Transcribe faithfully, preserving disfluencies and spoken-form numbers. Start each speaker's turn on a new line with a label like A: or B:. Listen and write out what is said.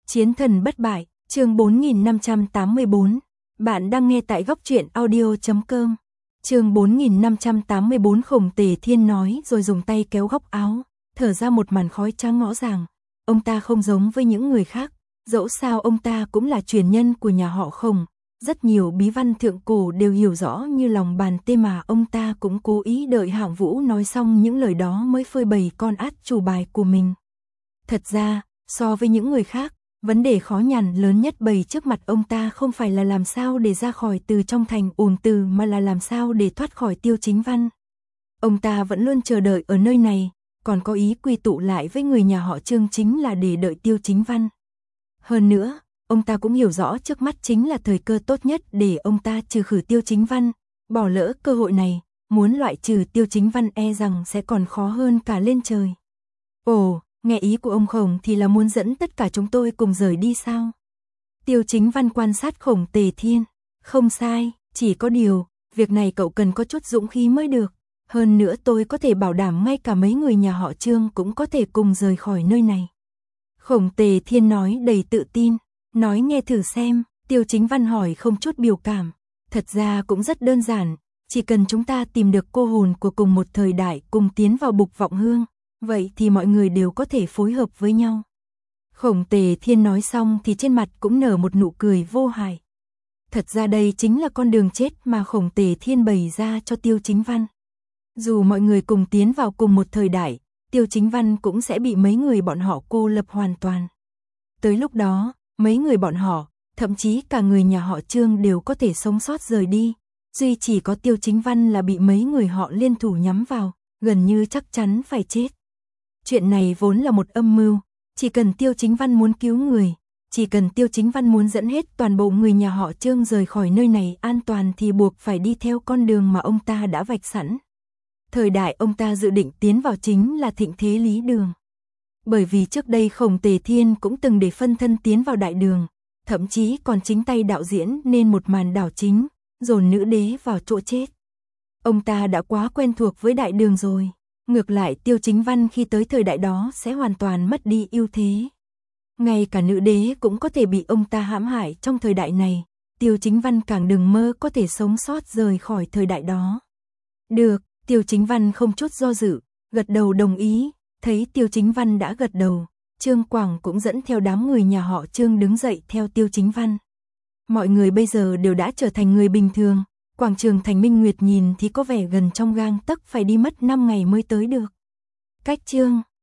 A: Chiến thần bất bại, chương bốn nghìn năm trăm tám mươi bốn. Bạn đang nghe tại góc truyện audio chấm com. Chương bốn nghìn năm trăm tám mươi bốn. Khổng Tề Thiên nói rồi dùng tay kéo góc áo, thở ra một màn khói trắng ngõ ràng. Ông ta không giống với những người khác, dẫu sao ông ta cũng là truyền nhân của nhà họ Khổng. Rất nhiều bí văn thượng cổ đều hiểu rõ như lòng bàn tay mà ông ta cũng cố ý đợi Hạng Vũ nói xong những lời đó mới phơi bày con át chủ bài của mình. Thật ra, so với những người khác, vấn đề khó nhằn lớn nhất bày trước mặt ông ta không phải là làm sao để ra khỏi từ trong thành ùm từ mà là làm sao để thoát khỏi Tiêu Chính Văn. Ông ta vẫn luôn chờ đợi ở nơi này, còn có ý quy tụ lại với người nhà họ Trương chính là để đợi Tiêu Chính Văn. Hơn nữa, ông ta cũng hiểu rõ trước mắt chính là thời cơ tốt nhất để ông ta trừ khử Tiêu Chính Văn. Bỏ lỡ cơ hội này, muốn loại trừ Tiêu Chính Văn e rằng sẽ còn khó hơn cả lên trời. Ồ, nghe ý của ông Khổng thì là muốn dẫn tất cả chúng tôi cùng rời đi sao? Tiêu Chính Văn quan sát Khổng Tề Thiên. Không sai, chỉ có điều, việc này cậu cần có chút dũng khí mới được. Hơn nữa tôi có thể bảo đảm ngay cả mấy người nhà họ Trương cũng có thể cùng rời khỏi nơi này. Khổng Tề Thiên nói đầy tự tin. Nói nghe thử xem, Tiêu Chính Văn hỏi không chút biểu cảm. Thật ra cũng rất đơn giản, chỉ cần chúng ta tìm được cô hồn của cùng một thời đại cùng tiến vào Bục Vọng Hương, vậy thì mọi người đều có thể phối hợp với nhau. Khổng Tề Thiên nói xong thì trên mặt cũng nở một nụ cười vô hại. Thật ra đây chính là con đường chết mà Khổng Tề Thiên bày ra cho Tiêu Chính Văn. Dù mọi người cùng tiến vào cùng một thời đại, Tiêu Chính Văn cũng sẽ bị mấy người bọn họ cô lập hoàn toàn. Tới lúc đó, mấy người bọn họ, thậm chí cả người nhà họ Trương đều có thể sống sót rời đi. Duy chỉ có Tiêu Chính Văn là bị mấy người họ liên thủ nhắm vào, gần như chắc chắn phải chết. Chuyện này vốn là một âm mưu, chỉ cần Tiêu Chính Văn muốn cứu người, chỉ cần Tiêu Chính Văn muốn dẫn hết toàn bộ người nhà họ Trương rời khỏi nơi này an toàn thì buộc phải đi theo con đường mà ông ta đã vạch sẵn. Thời đại ông ta dự định tiến vào chính là thịnh thế lý đường. Bởi vì trước đây Khổng Tề Thiên cũng từng để phân thân tiến vào đại đường, thậm chí còn chính tay đạo diễn nên một màn đảo chính, dồn nữ đế vào chỗ chết. Ông ta đã quá quen thuộc với đại đường rồi. Ngược lại Tiêu Chính Văn khi tới thời đại đó sẽ hoàn toàn mất đi ưu thế. Ngay cả nữ đế cũng có thể bị ông ta hãm hại trong thời đại này, Tiêu Chính Văn càng đừng mơ có thể sống sót rời khỏi thời đại đó. Được, Tiêu Chính Văn không chút do dự, gật đầu đồng ý. Thấy Tiêu Chính Văn đã gật đầu, Trương Quảng cũng dẫn theo đám người nhà họ Trương đứng dậy theo Tiêu Chính Văn. Mọi người bây giờ đều đã trở thành người bình thường. Quảng trường Thành Minh Nguyệt nhìn thì có vẻ gần trong gang tấc phải đi mất năm ngày mới tới được. Cách Trương